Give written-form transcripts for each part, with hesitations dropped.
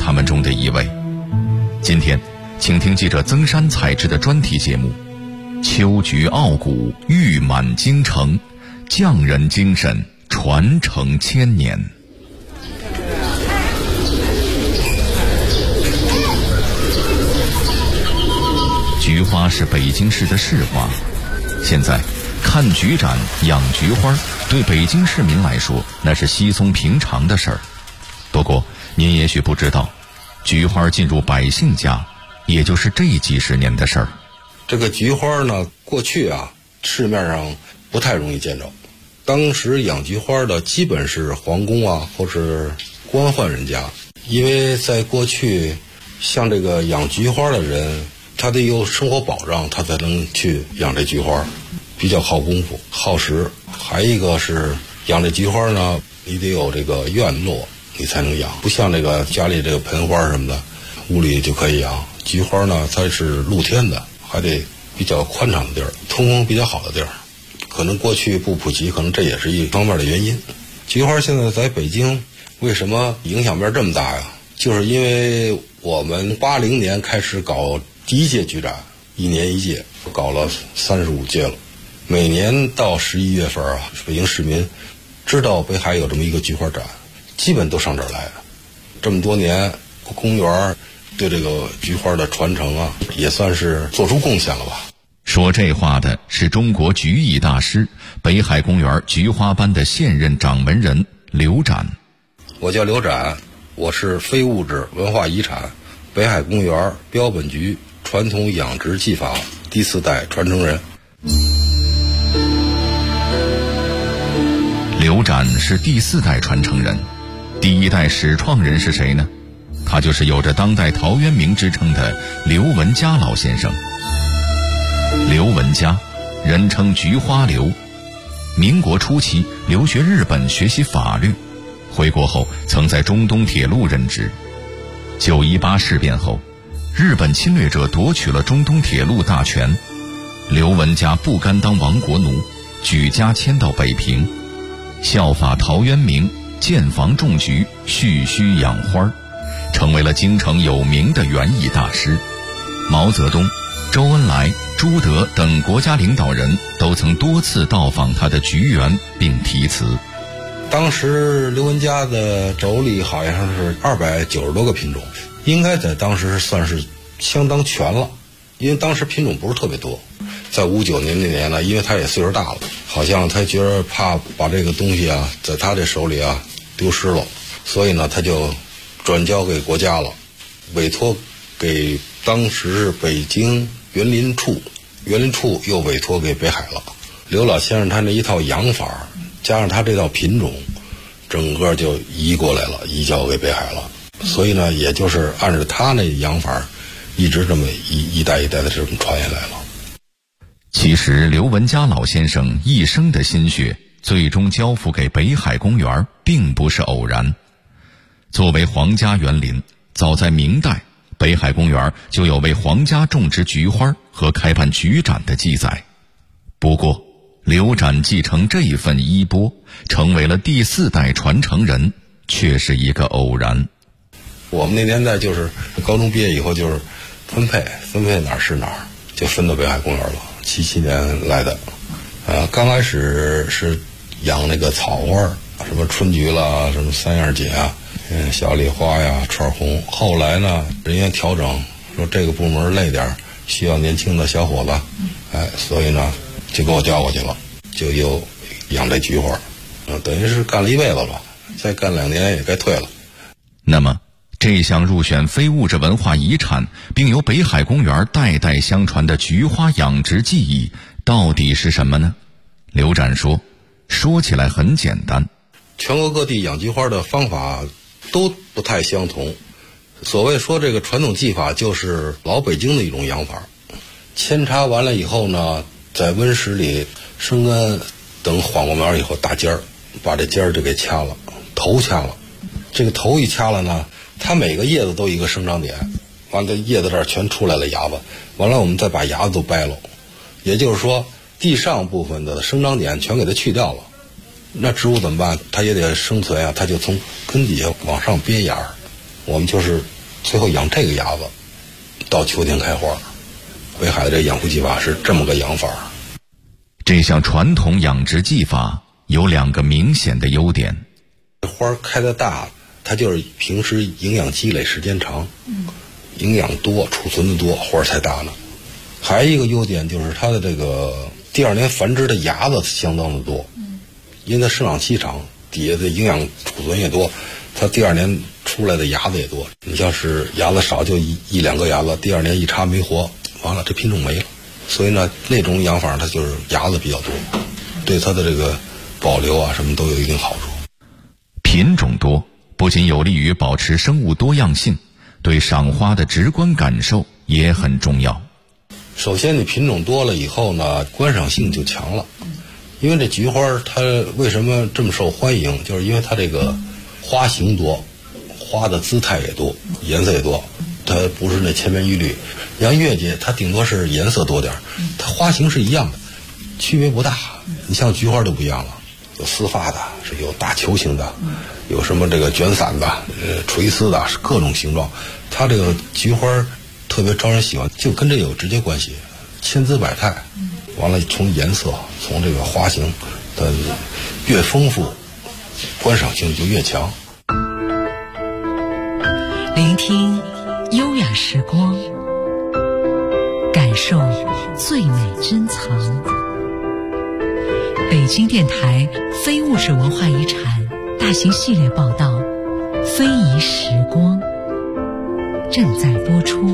他们中的一位。今天请听记者曾山采制的专题节目《秋菊傲骨，誉满京城，匠人精神传承千年》。菊花是北京市的市花，现在看菊展、养菊花对北京市民来说那是稀松平常的事儿。不过您也许不知道，菊花进入百姓家也就是这几十年的事儿。 这个菊花呢，过去市面上不太容易见着，当时养菊花的基本是皇宫或是官宦人家，因为在过去像这个养菊花的人，他得有生活保障，他才能去养这菊花，比较耗功夫耗时。还一个是养这菊花呢，你得有这个院落你才能养，不像这个家里这个盆花什么的屋里就可以养。菊花呢它是露天的，还得比较宽敞的地儿，通风比较好的地儿，可能过去不普及，可能这也是一方面的原因。菊花现在在北京为什么影响面这么大呀？就是因为我们80年开始搞第一届菊展，一年一届，搞了35届了。每年到11月份北京市民知道北海有这么一个菊花展，基本都上这儿来。这么多年，公园对这个菊花的传承也算是做出贡献了吧。 说这话的是中国菊艺大师、北海公园菊花班的现任掌门人刘展。 我叫刘展，我是非物质文化遗产北海公园标本菊传统养殖技法第4代传承人。 刘展是第4代传承人，第1代始创人是谁呢？他就是有着当代陶渊明之称的刘文嘉老先生。刘文嘉，人称菊花刘。民国初期留学日本学习法律，回国后曾在中东铁路任职。918事变后，日本侵略者夺取了中东铁路大权，刘文嘉不甘当亡国奴，举家迁到北平，效法陶渊明，建房种菊，蓄须养花，成为了京城有名的园艺大师。毛泽东、周恩来、朱德等国家领导人都曾多次到访他的菊园并题词。 当时刘文嘉的妯娌好像是290多个品种，应该在当时算是相当全了，因为当时品种不是特别多。在59年那年呢，因为他也岁数大了，好像他觉得怕把这个东西在他这手里丢失了，所以呢他就转交给国家了，委托给当时是北京园林处，园林处又委托给北海了。刘老先生他那一套养法加上他这套品种，整个就移过来了，移交给北海了。所以呢也就是按照他那养法一直这么一代一代的这么传下来了。 其实刘文嘉老先生一生的心血最终交付给北海公园并不是偶然。作为皇家园林，早在明代，北海公园就有为皇家种植菊花和开办菊展的记载。不过刘展继承这一份衣钵，成为了第4代传承人，却是一个偶然。 我们那年代就是高中毕业以后就是分配哪儿是哪儿，就分到北海公园了。77年来的，刚开始是养那个草花，什么春菊啦，什么三样锦小梨花串红。后来呢，人家调整说这个部门累点，需要年轻的小伙子，所以呢就给我调过去了，就又养这菊花，等于是干了一辈子了，再干2年也该退了。 那么这项入选非物质文化遗产并由北海公园代代相传的菊花养殖技艺到底是什么呢？刘展说起来很简单， 全国各地养菊花的方法都不太相同。所谓说这个传统技法就是老北京的一种养法，扦插完了以后呢，在温室里生根，等缓过苗以后打尖儿，把这尖儿就给掐了，头掐了。这个头一掐了呢，它每个叶子都有一个生长点，完了叶子这儿全出来了芽子，完了我们再把芽子都掰了，也就是说地上部分的生长点全给它去掉了。那植物怎么办？它也得生存它就从根底下往上憋芽儿。我们就是最后养这个鸭子，到秋天开花。北海的这养护技法是这么个养法。 这项传统养殖技法有2个明显的优点。 花开得大，它就是平时营养积累时间长，营养多，储存的多，花才大呢。还有一个优点就是它的这个第2年繁殖的芽子相当的多，因为它生长期长，底下的营养储存也多，它第2年出来的芽子也多。你像是芽子少，就一两个芽子，第2年一插没活，完了这品种没了。所以呢，那种养法它就是芽子比较多，对它的这个保留啊什么都有一定好处。 品种多不仅有利于保持生物多样性，对赏花的直观感受也很重要。 首先你品种多了以后呢，观赏性就强了。因为这菊花它为什么这么受欢迎，就是因为它这个花型多，花的姿态也多，颜色也多，它不是那千篇一律。像月季它顶多是颜色多点，它花型是一样的，区别不大。你像菊花就不一样了，有丝发的，是有大球形的，有什么这个卷伞的，垂丝的，是各种形状。它这个菊花特别招人喜欢，就跟这有直接关系，千姿百态。完了，从颜色，从这个花型的越丰富，观赏性就越强。 聆听优雅时光，感受最美珍藏。北京电台非物质文化遗产大型系列报道《非遗时光》正在播出。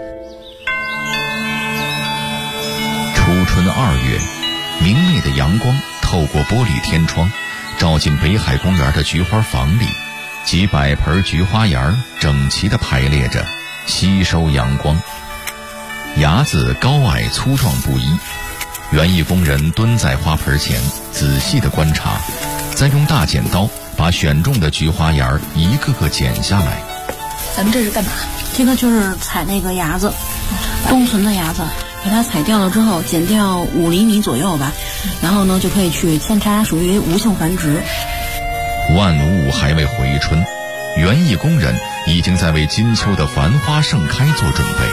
初春2月，明媚的阳光透过玻璃天窗，照进北海公园的菊花房里，几百盆菊花芽整齐地排列着，吸收阳光。芽子高矮粗壮不一，园艺工人蹲在花盆前，仔细地观察，再用大剪刀把选中的菊花芽一个个剪下来。 咱们这是干嘛？这个就是采那个芽子，冬存的芽子，给它采掉了之后，剪掉5厘米左右吧，然后呢就可以去扦插，属于无性繁殖。 万物还未回春，园艺工人已经在为金秋的繁花盛开做准备。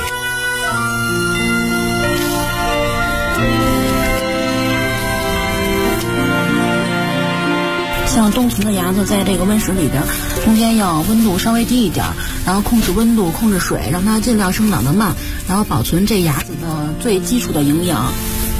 像冬存的芽子在这个温室里边，中间要温度稍微低一点，然后控制温度，控制水，让它尽量生长得慢，然后保存这芽子的最基础的营养。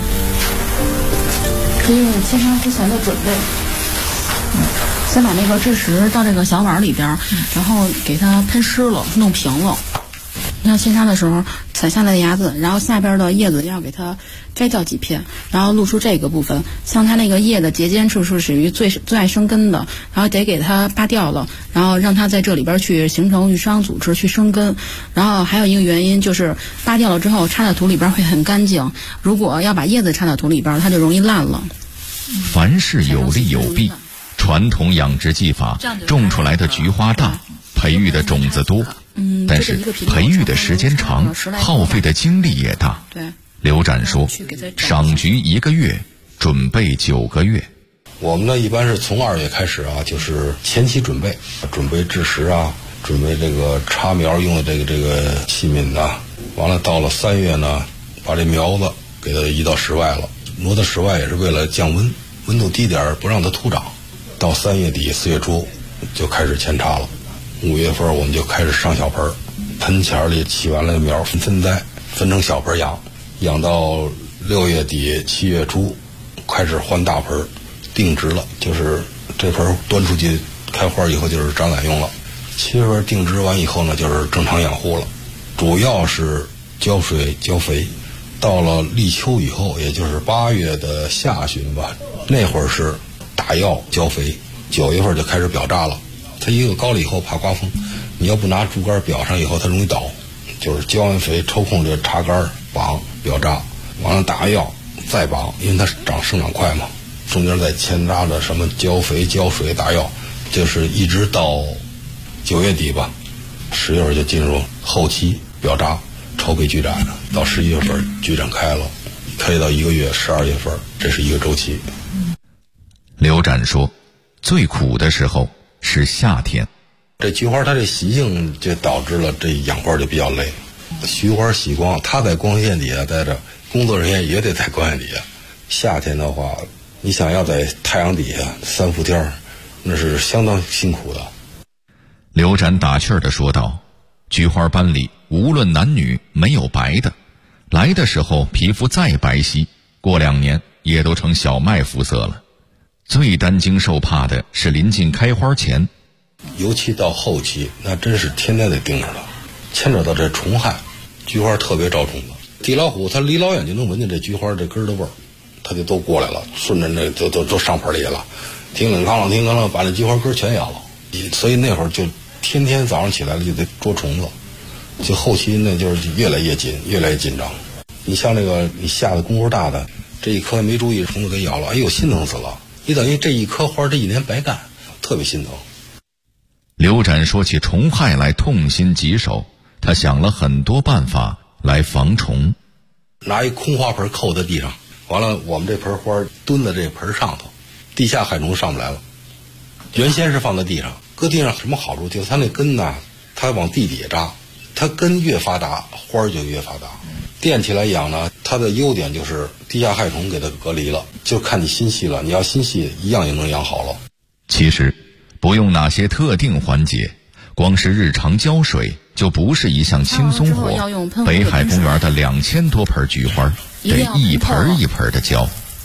可以用扦插之前的准备，先把那个蛭石到这个小碗里边，然后给它喷湿了，弄平了。像扦插的时候，采下来的芽子，然后下边的叶子要给它摘掉几片，然后露出这个部分。像它那个叶的节间处是属于最爱生根的，然后得给它扒掉了，然后让它在这里边去形成愈伤组织去生根。然后还有一个原因就是扒掉了之后插在土里边会很干净，如果要把叶子插到土里边，它就容易烂了。 凡事有利有弊，传统养殖技法种出来的菊花大，培育的种子多，但是培育的时间长，耗费的精力也大。 对， 刘展说，赏菊1个月，准备9个月。 我们呢一般是从2月开始啊，就是前期准备蛭石啊，准备这个插苗用的这个器皿呐。完了到了3月呢，把这苗子给它移到室外了，挪到室外也是为了降温，温度低点不让它突长。到3月底4月初就开始扦插了，5月份我们就开始上小盆，盆前里起完了苗分栽，分成小盆养到6月底7月初开始换大盆定植了，就是这盆端出去开花以后就是展览用了。7月份定植完以后呢，就是正常养护了，主要是浇水浇肥。到了立秋以后，也就是8月的下旬吧，那会儿是打药浇肥，9月份就开始表扎了。它一个高了以后怕刮风，你要不拿竹竿表上以后它容易倒，就是浇完肥抽空这插杆绑表扎，完了打药再绑，因为它生长快嘛，中间再扦插着什么浇肥浇水打药，就是一直到9月底吧，10月份就进入后期表扎筹备菊展，到11月份菊展开了，开到1个月12月份，这是一个周期。 刘展说，最苦的时候是夏天， 这菊花它这习性就导致了这养花就比较累。菊花喜光，它在光线底下待着，工作人员也得在光线底下。夏天的话，你想要在太阳底下3伏天，那是相当辛苦的。 刘展打趣儿地说道：“菊花班里无论男女没有白的，来的时候皮肤再白皙，过2年也都成小麦肤色了。最担惊受怕的是临近开花前， 尤其到后期，那真是天天得盯着它，牵扯到这虫害，菊花特别招虫子。地老虎它离老远就能闻见这菊花这根的味儿，它就都过来了，顺着那都上盆里了，叮铃当啷叮铃当啷，把那菊花根全咬了。所以那会儿就天天早上起来了就得捉虫子，就后期那就是越来越紧张。你像那个你下的功夫大的，这一颗没注意虫子给咬了，哎呦心疼死了，你等于这一颗花这1年白干，特别心疼。 刘展说起虫害来痛心疾首，他想了很多办法来防虫。 拿一空花盆扣在地上，完了我们这盆花蹲在这盆上头，地下害虫上不来了。原先是放在地上，搁地上什么好处？就是它那根呢，它往地底下扎，它根越发达，花就越发达。垫起来养呢，它的优点就是地下害虫给它隔离了，就看你心细了。你要心细，一样也能养好了。 其实不用哪些特定环节，光是日常浇水就不是一项轻松活。北海公园的2000多盆菊花，得一盆一盆的浇。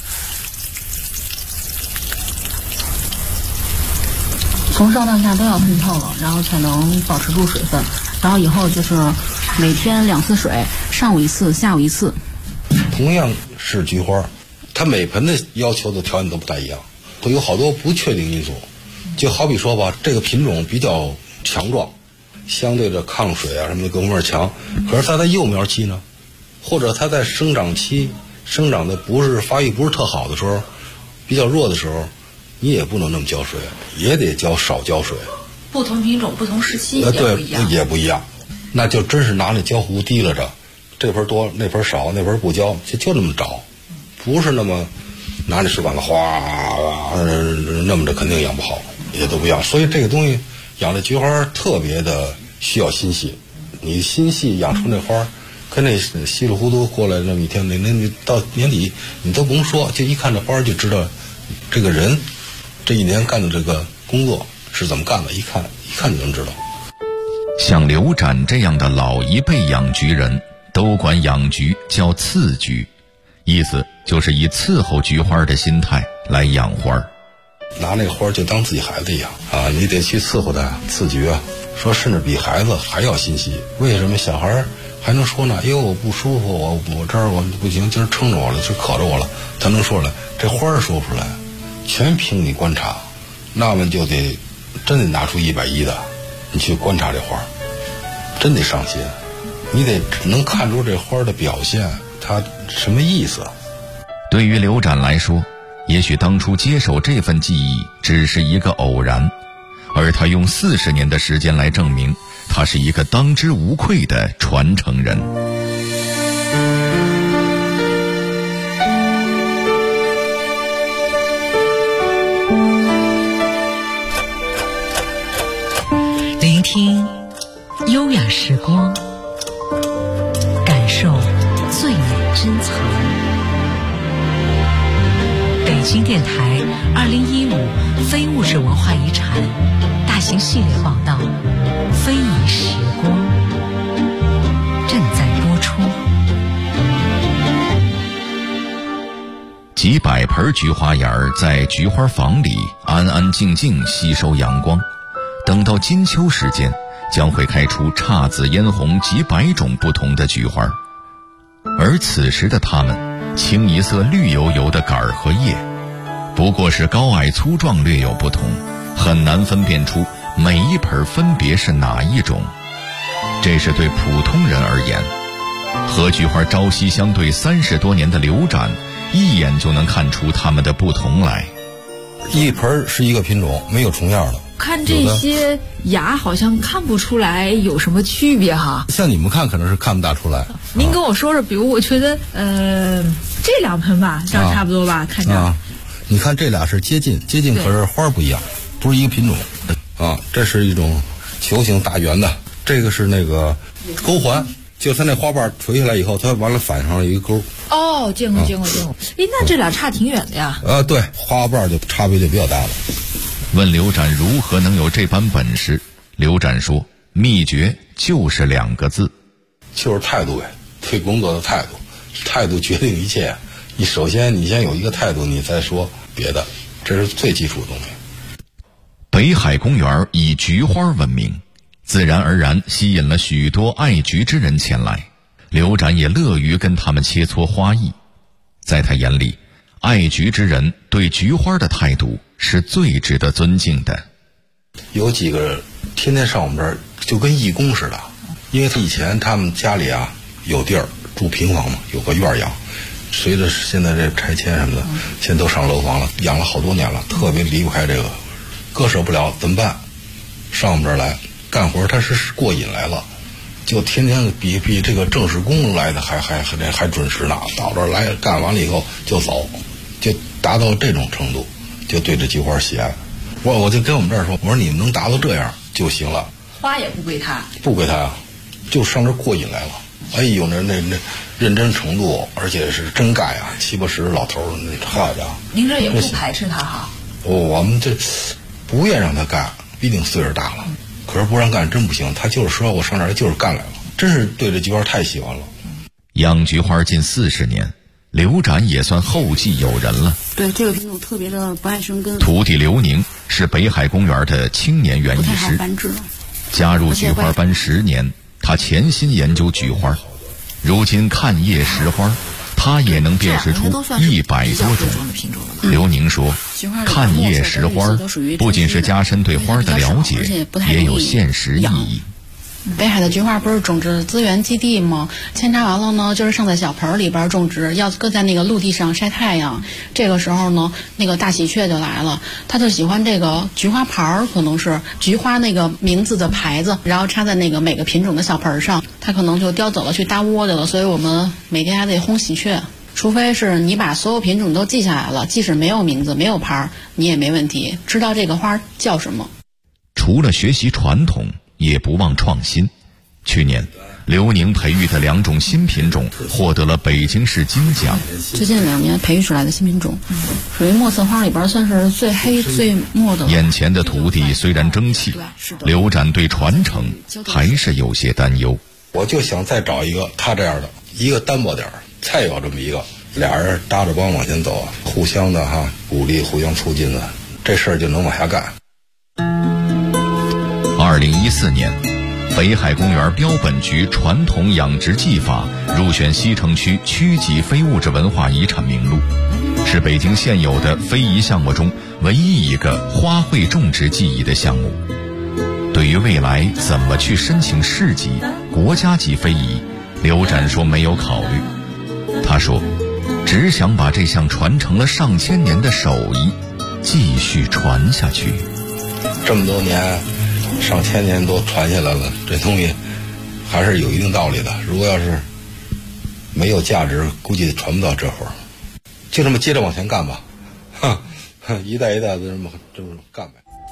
从上到下都要喷透了，然后才能保持住水分。然后以后就是每天2次水，上午1次，下午1次。 同样是菊花，它每盆的要求的条件都不太一样，会有好多不确定因素。就好比说吧，这个品种比较强壮，相对的抗水啊什么的各方面强，可是它在幼苗期呢，或者它在生长期生长的发育不是特好的时候，比较弱的时候，你也不能那么浇水，也得少浇水。 不同品种不同时期也不一样。 对，也不一样。那就真是拿那浇壶提了着，这盆多那盆少，那盆不浇，就那么找，不是那么拿那水管子哗那么着肯定养不好，也都不一样。所以这个东西养这菊花特别的需要心细，你心细养出那花，跟那稀里糊涂过来那么一天，那你到年底你都不用说，就一看这花就知道这个人这1年干的这个工作是怎么干的，一看就能知道。 像刘展这样的老一辈养菊人，都管养菊叫伺菊，意思就是以伺候菊花的心态来养花。 拿那花就当自己孩子一样啊，你得去伺候它，伺菊啊，说甚至比孩子还要心细。为什么小孩还能说呢？我不舒服，我这儿我不行，今儿撑着我了，就渴着我了，他能说出来。这花说不出来，全凭你观察。那么就得真得拿出110的，你去观察这花，真得上心，你得能看出这花的表现，它什么意思。 对于刘展来说，也许当初接手这份技艺只是一个偶然，而他用40年的时间来证明，他是一个当之无愧的传承人。 聆听优雅时光，感受最美珍藏。北京电台2015非物质文化遗产大型系列报道《非遗时光》正在播出。 几百盆菊花芽儿在菊花房里安安静静吸收阳光，等到金秋时间，将会开出姹紫嫣红几百种不同的菊花。而此时的它们，清一色绿油油的杆儿和叶，不过是高矮粗壮略有不同，很难分辨出每一盆分别是哪一种。这是对普通人而言，和菊花朝夕相对30多年的刘展，一眼就能看出它们的不同来。 一盆是一个品种，没有重样的。 看这些芽好像看不出来有什么区别哈。 像你们看可能是看不大出来。 您跟我说说，比如我觉得这2盆吧，这样差不多吧，看着。 你看这俩是接近，可是花不一样，不是一个品种啊。这是一种球形大圆的，这个是那个钩环，就它那花瓣垂下来以后，它完了反上了一个钩。 哦，见过。那这俩差挺远的呀。 对，花瓣就差别就比较大了。 问刘展如何能有这般本事，刘展说：秘诀就是2个字， 就是态度呗，对工作的态度，态度决定一切。首先你先有一个态度，你再说别的，这是最基础的东西。 北海公园以菊花闻名，自然而然吸引了许多爱菊之人前来。刘展也乐于跟他们切磋花艺，在他眼里，爱菊之人对菊花的态度是最值得尊敬的。 有几个天天上我们这儿就跟义工似的，因为以前他们家里啊有地儿住平房嘛，有个院养，随着现在这拆迁什么的，现在都上楼房了，养了好多年了，特别离不开这个，割舍不了，怎么办？上我们这儿来干活，他是过瘾来了，就天天比这个正式工来的还准时呢，到这儿来干完了以后就走，就达到这种程度，就对这菊花喜爱。我就跟我们这儿说，我说你们能达到这样就行了， 花也不归他， 不归他啊，就上这儿过瘾来了。哎呦，那认真程度，而且是真干呀，70-80老头儿，那好家伙！ 您这也不排斥他哈？ 我们这不愿让他干，毕竟岁数大了。可是不让干真不行，他就是说我上这儿就是干来了，真是对这菊花太喜欢了。 养菊花近40年，刘展也算后继有人了。 对，这个品种特别的不爱生根。 徒弟刘宁是北海公园的青年园艺师，加入菊花班10年，他潜心研究菊花，如今看叶识花，他也能辨识出100多种。刘宁说，看叶识花不仅是加深对花的了解，也有现实意义。 北海的菊花不是种植资源基地吗？扦插完了呢，就是上在小盆里边种植，要搁在那个陆地上晒太阳。这个时候呢，那个大喜鹊就来了，他就喜欢这个菊花牌儿，可能是菊花那个名字的牌子，然后插在那个每个品种的小盆上，他可能就叼走了去搭窝去了。所以我们每天还得轰喜鹊，除非是你把所有品种都记下来了，即使没有名字没有牌儿，你也没问题，知道这个花叫什么。 除了学习传统，也不忘创新。去年，刘宁培育的2种新品种获得了北京市金奖。 最近2年培育出来的新品种，属于墨色花里边算是最黑最墨的。 眼前的徒弟虽然争气，刘展对传承还是有些担忧。 我就想再找一个他这样的，一个单薄点儿，再有这么一个，俩人搭着帮往前走，互相的鼓励，互相促进的，这事儿就能往下干。 2014年，北海公园标本局传统养殖技法入选西城区区级非物质文化遗产名录，是北京现有的非遗项目中唯一一个花卉种植技艺的项目。对于未来怎么去申请市级、国家级非遗，刘展说没有考虑。他说，只想把这项传承了上千年的手艺继续传下去。 这么多年，上千年都传下来了，这东西还是有一定道理的。如果要是没有价值，估计传不到这会儿。就这么接着往前干吧，一代一代的这么干呗。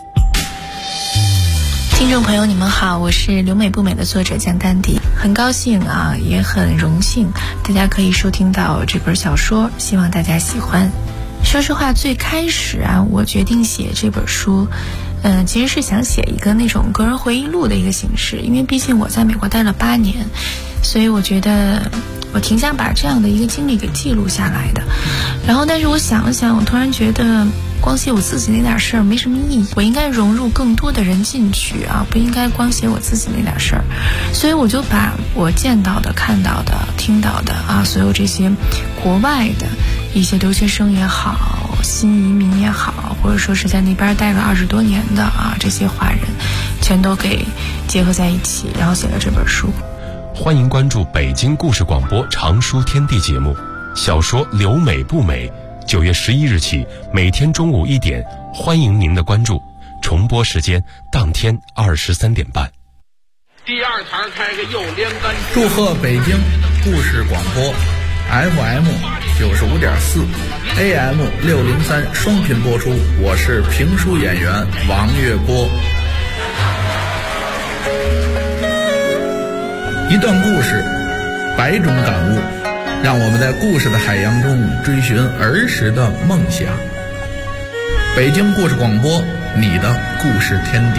听众朋友，你们好，我是留美不美的作者江丹迪，很高兴也很荣幸大家可以收听到这本小说，希望大家喜欢。说实话，最开始我决定写这本书，其实是想写一个那种个人回忆录的一个形式，因为毕竟我在美国待了8年，所以我觉得我挺想把这样的一个经历给记录下来的。然后但是我想了想，我突然觉得光写我自己那点事儿没什么意义，我应该融入更多的人进去不应该光写我自己那点事儿。所以我就把我见到的、看到的、听到的所有这些国外的一些留学生也好，新移民也好，或者说是在那边待了20多年的这些华人，全都给结合在一起，然后写了这本书。 欢迎关注北京故事广播长书天地节目，小说《留美不美》9月11日起，每天中午1点，欢迎您的关注。重播时间当天23点半。 第2台开个右连杆。 祝贺北京故事广播 FM 95.4 AM 603双频播出，我是评书演员王月波。 一段故事，百种感悟，让我们在故事的海洋中追寻儿时的梦想。北京故事广播，你的故事天地。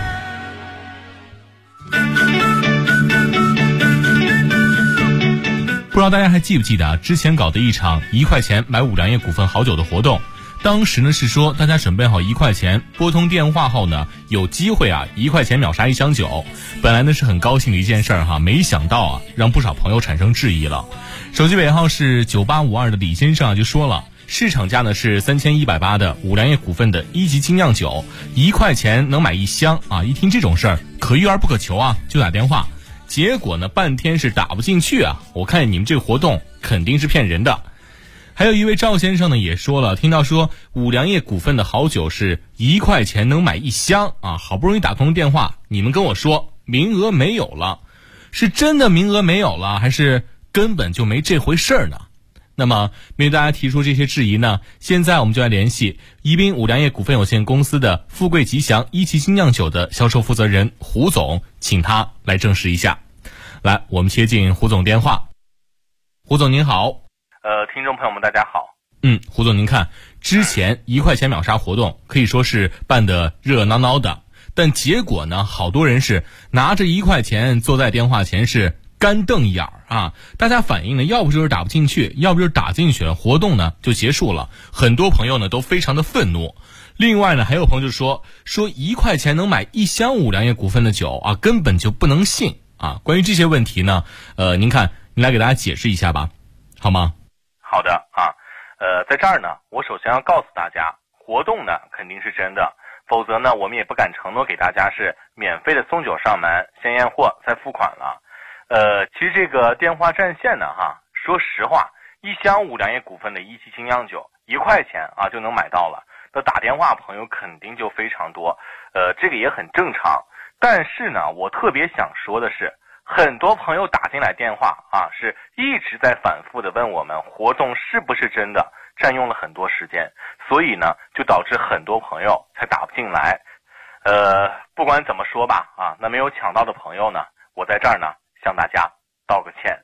不知道大家还记不记得之前搞的一场1块钱买五粮液股份好酒的活动，当时呢是说大家准备好1块钱，拨通电话后呢有机会1块钱秒杀1箱酒。本来呢是很高兴的一件事儿没想到让不少朋友产生质疑了。手机尾号是9852的李先生就说了，市场价呢是3180的五粮液股份的1级精酿酒，1块钱能买1箱一听这种事儿可遇而不可求就打电话。结果呢半天是打不进去我看你们这个活动肯定是骗人的。还有一位赵先生呢也说了，听到说五粮液股份的好酒是1块钱能买1箱好不容易打通电话，你们跟我说名额没有了，是真的名额没有了，还是根本就没这回事儿呢？那么面对大家提出这些质疑呢，现在我们就来联系宜宾五粮液股份有限公司的富贵吉祥1级精酿酒的销售负责人胡总，请他来证实一下。来，我们接进胡总电话。胡总您好。 听众朋友们大家好。 胡总您看，之前1块钱秒杀活动可以说是办得热热闹闹的，但结果呢好多人是拿着1块钱坐在电话前是干瞪眼大家反映呢要不就是打不进去，要不就是打进去了，活动呢就结束了。很多朋友呢都非常的愤怒。另外呢还有朋友就说1块钱能买1箱五粮液股份的酒根本就不能信关于这些问题呢您来给大家解释一下吧，好吗？ 好的在这儿呢我首先要告诉大家，活动呢肯定是真的，否则呢我们也不敢承诺给大家是免费的送酒上门，先验货再付款了。其实这个电话占线呢说实话，1箱五粮液股份的1级精酿酒1块钱就能买到了，那打电话朋友肯定就非常多，这个也很正常。但是呢我特别想说的是，很多朋友打进来电话是一直在反复的问我们活动是不是真的，占用了很多时间，所以呢就导致很多朋友才打不进来。不管怎么说吧那没有抢到的朋友呢，我在这儿呢向大家道个歉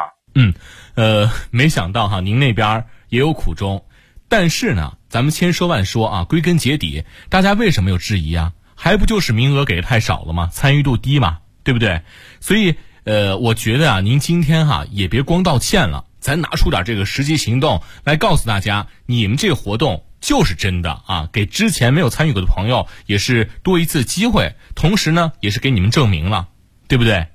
没想到您那边也有苦衷，但是呢咱们千说万说归根结底大家为什么有质疑还不就是名额给的太少了吗？参与度低嘛，对不对？所以我觉得您今天也别光道歉了，咱拿出点这个实际行动来告诉大家，你们这个活动就是真的给之前没有参与过的朋友也是多一次机会，同时呢也是给你们证明了，对不对？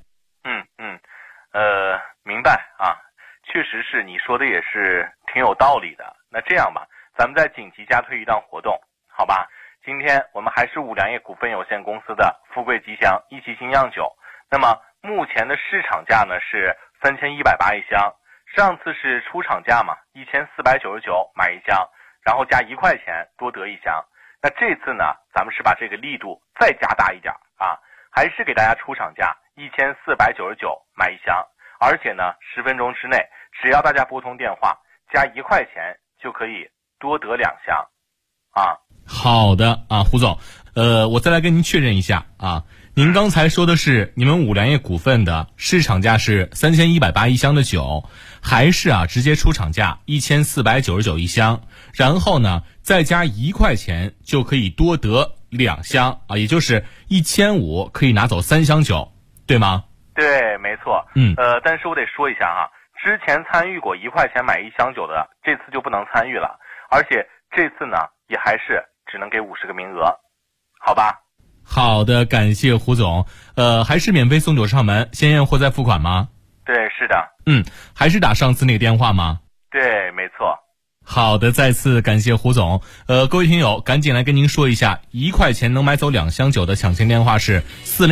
明白确实是你说的也是挺有道理的。那这样吧，咱们再紧急加推一档活动，好吧？今天我们还是五粮液股份有限公司的富贵吉祥1级精酿酒，那么目前的市场价呢是3180一箱，上次是出厂价嘛，1499买1箱，然后加1块钱多得1箱。那这次呢咱们是把这个力度再加大一点还是给大家出厂价1499买1箱，而且呢10分钟之内只要大家拨通电话加1块钱就可以多得2箱好的胡总，我再来跟您确认一下您刚才说的是你们五粮液股份的市场价是3180一箱的酒，还是直接出厂价1499一箱，然后呢再加1块钱就可以多得2箱也就是1500可以拿走3箱酒，对吗？ 对，没错。但是我得说一下之前参与过1块钱买1箱酒的，这次就不能参与了，而且这次呢也还是只能给50个名额，好吧？ 好的，感谢胡总。还是免费送酒上门，先验货再付款吗？ 对，是的。 还是打上次那个电话吗？ 对，没错。 好的，再次感谢胡总。各位听友，赶紧来跟您说一下，1块钱能买走2箱酒的抢先电话是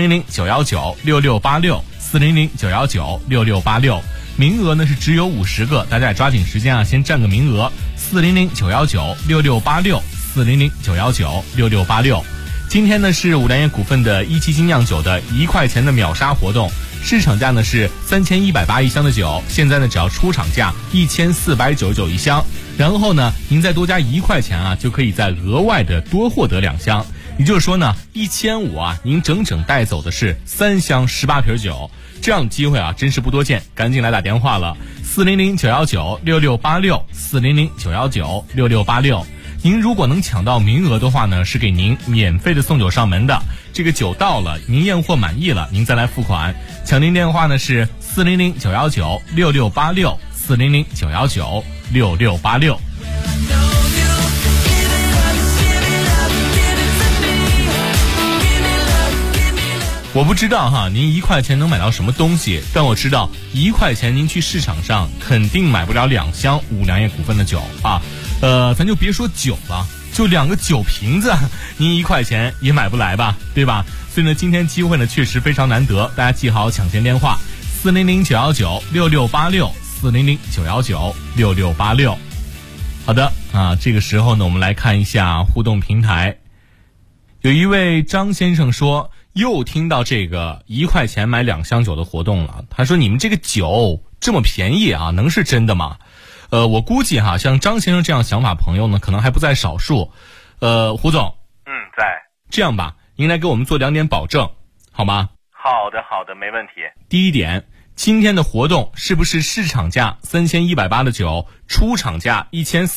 400-919-6686，400-919-6686。名额呢是只有50个，大家也抓紧时间先占个名额。400-919-6686，400-919-6686。今天呢是五粮液股份的1级精酿酒的1块钱的秒杀活动，市场价呢是3180一箱的酒，现在呢只要出厂价1499一箱，然后呢您再多加1块钱就可以再额外的多获得2箱。 也就是说呢，1500啊，您整整带走的是3箱18瓶酒，这样的机会啊，真是不多见，赶紧来打电话了，400-919-6686，400-919-6686。您如果能抢到名额的话呢，是给您免费的送酒上门的。这个酒到了，您验货满意了，您再来付款。抢您电话呢是400-919-6686，400-919-6686。我不知道哈，您1块钱能买到什么东西，但我知道1块钱您去市场上肯定买不了2箱五粮液股份的酒啊。咱就别说酒了，就2个酒瓶子，您1块钱也买不来吧，对吧？所以呢，今天机会呢确实非常难得，大家记好抢先电话：400-919-6686，400-919-6686。好的啊，这个时候呢，我们来看一下互动平台。有一位张先生说，又听到这个1块钱买2箱酒的活动了。他说，你们这个酒这么便宜啊，能是真的吗？我估计哈，像张先生这样想法朋友呢，可能还不在少数。胡总， 在。 这样吧，您来给我们做2点保证，好吗？ 好的，没问题。 第一点，今天的活动是不是市场价3180的酒，出厂价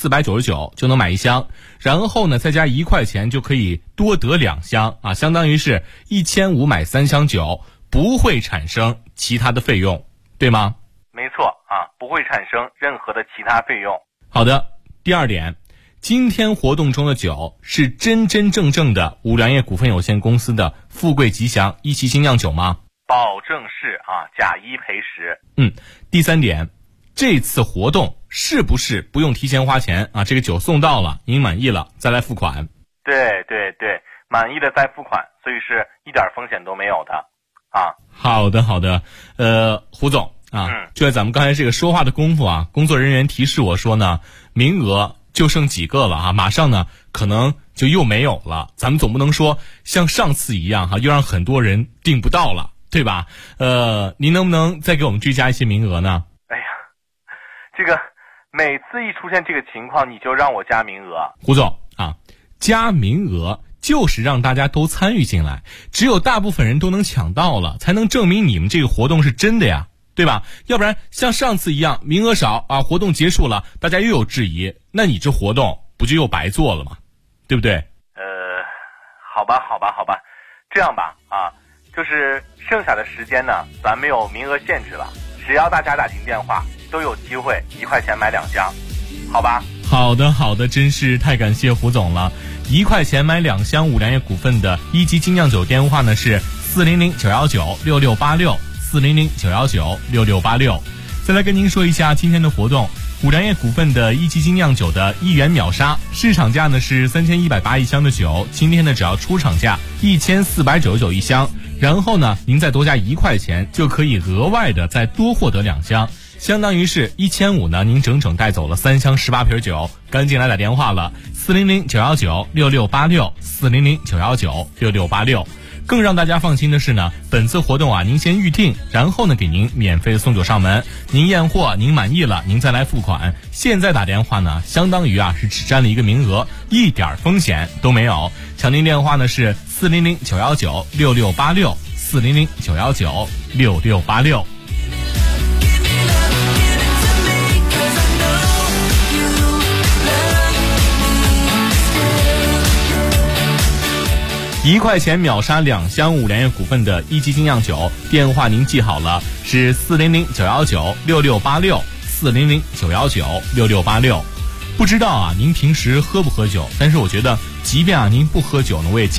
1499就能买1箱，然后呢再加1块钱就可以多得2箱啊，相当于是1500买3箱酒，不会产生其他的费用，对吗？ 没错啊，不会产生任何的其他费用。 好的，第2点，今天活动中的酒是真正的五粮液股份有限公司的富贵吉祥1期精酿酒吗？ 保证是啊，假1赔10。 第3点，这次活动是不是不用提前花钱啊？这个酒送到了，您满意了再来付款。 对，满意了再付款，所以是一点风险都没有的啊。 好的，胡总啊，就在咱们刚才这个说话的功夫啊，工作人员提示我说呢，名额就剩几个了啊，马上呢可能就又没有了。咱们总不能说像上次一样哈，又让很多人订不到了，对吧？您能不能再给我们追加一些名额呢？ 哎呀，这个每次一出现这个情况，你就让我加名额。 胡总啊，加名额就是让大家都参与进来，只有大部分人都能抢到了，才能证明你们这个活动是真的呀，对吧？要不然像上次一样名额少啊，活动结束了大家又有质疑，那你这活动不就又白做了吗？对不对？ 好吧，这样吧啊，就是剩下的时间呢，咱没有名额限制了，只要大家打进电话都有机会1块钱买2箱，好吧？ 好的，真是太感谢胡总了。1块钱买2箱五粮液股份的1级精酿酒，电话呢是400-919-6686，400-919-6686。再来跟您说一下今天的活动，五粮液股份的1级精酿酒的1元秒杀，市场价呢是31801箱的酒，今天呢只要出厂价14991箱，然后呢您再多加1块钱就可以额外的再多获得2箱，相当于是1500呢，您整整带走了3箱18瓶酒，赶紧来打电话了，400-919-6686，400-919-6686。更让大家放心的是呢，本次活动啊，您先预定，然后呢给您免费的送酒上门，您验货您满意了，您再来付款。现在打电话呢，相当于啊是只占了1个名额，一点风险都没有。抢您电话呢是400-919-6686，400-919-6686。1块钱秒杀2箱五粮液股份的1级精酿酒，电话您记好了，是400-919-6686，400-919-6686。不知道啊，您平时喝不喝酒？但是我觉得，即便啊您不喝酒呢，我也